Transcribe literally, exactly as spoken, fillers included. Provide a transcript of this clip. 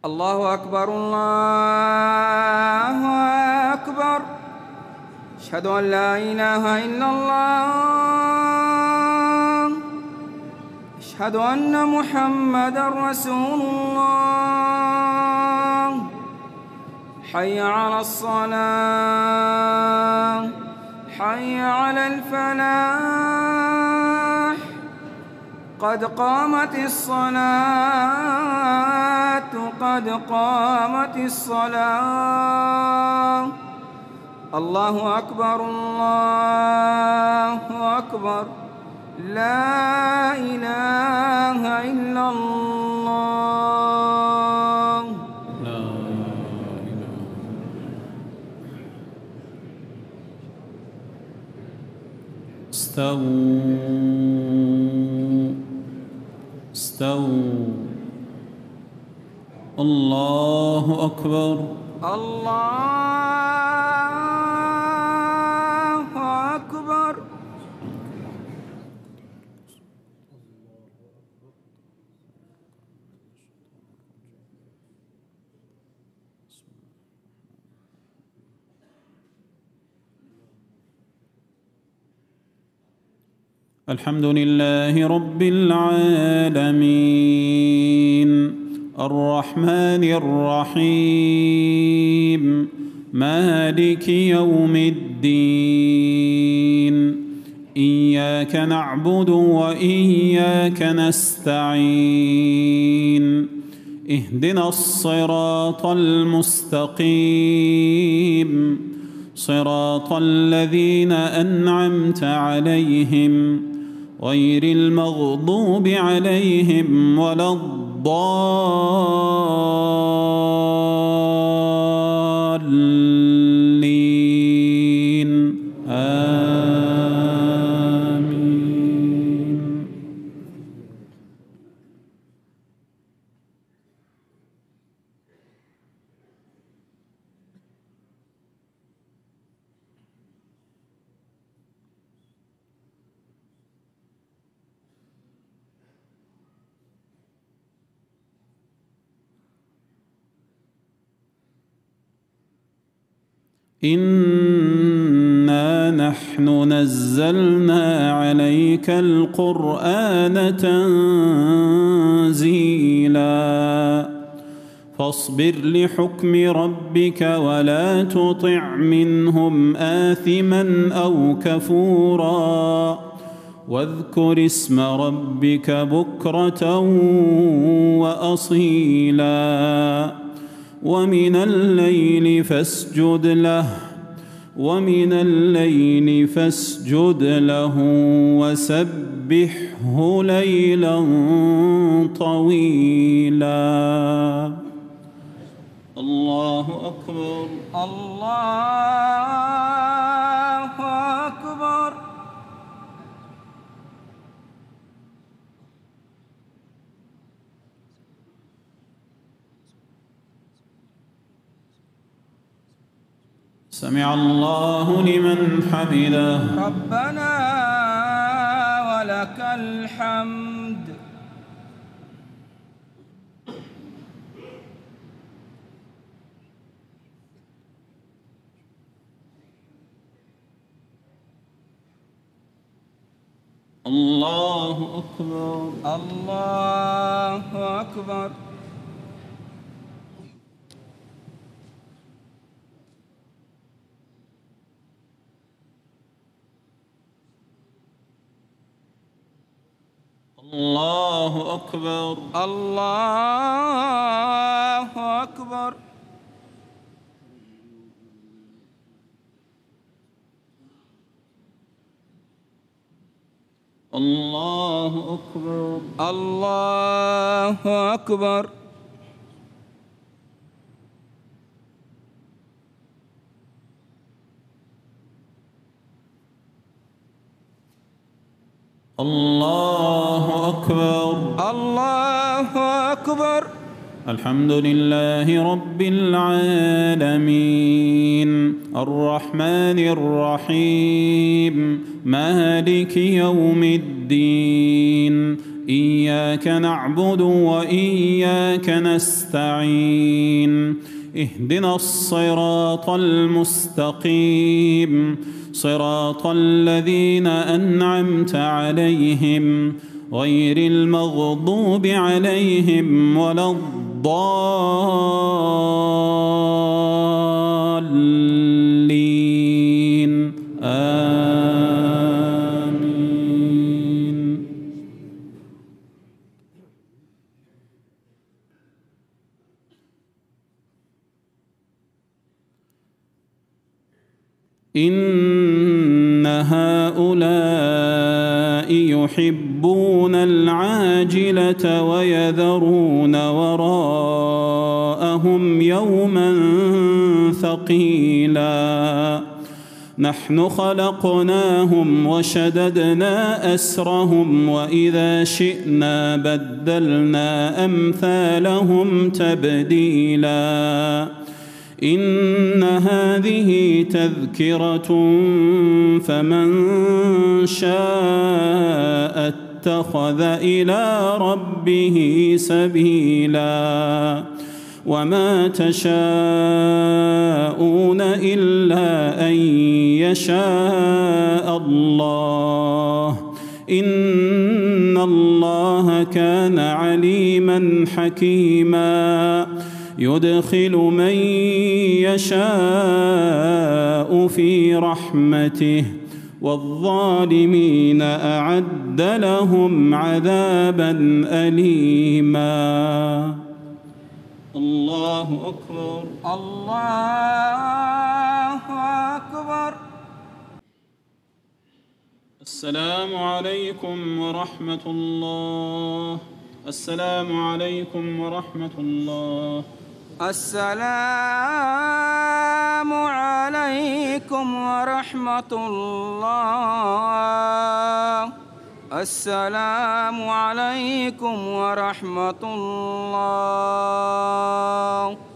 الله أكبر الله أكبر. أشهد أن لا إله إلا الله. أشهد أن محمدًا رسول الله. حي على الصلاة، حي على الفلاح، قد قامت الصلاة، قد قامت الصلاة. الله أكبر الله أكبر. لا إله إلا الله. لا إله. استووا استووا. الله أكبر الله أكبر. الحمد لله رب العالمين الرحمن الرحيم مالك يوم الدين. إياك نعبد وإياك نستعين. اهدنا الصراط المستقيم صراط الذين أنعمت عليهم غير المغضوب عليهم ولا الضالين. آمين. إنا نحن نزلنا عليك القرآن تنزيلا فاصبر لحكم ربك ولا تطع منهم آثما أو كفورا واذكر اسم ربك بكرة وأصيلا ومن الليل فاسجد له ومن الليل فاسجد له وسبحه ليلا طويلا. الله أكبر الله أكبر. سمع الله لمن حمده. ربنا ولك الحمد. الله أكبر الله أكبر. الله أكبر الله أكبر. الله أكبر الله أكبر. الله أكبر الله أكبر. الحمد لله رب العالمين الرحمن الرحيم مالك يوم الدين. إياك نعبد وإياك نستعين اهدنا الصراط المستقيم صراط الذين أنعمت عليهم غير المغضوب عليهم ولا الضالين آمين. إن هؤلاء يحبون العاجلة ويذرون وراءهم يوما ثقيلا نحن خلقناهم وشددنا أسرهم وإذا شئنا بدلنا أمثالهم تبديلا إن هذه تذكرة فمن شاء اتخذ إلى ربه سبيلا وما تشاءون إلا أن يشاء الله إن الله كان عليما حكيما يدخل من يشاء في رحمته والظالمين أعد لهم عذابا أليما. الله أكبر الله أكبر. السلام عليكم ورحمة الله. السلام عليكم ورحمة الله. السلام عليكم ورحمة الله. السلام عليكم ورحمة الله.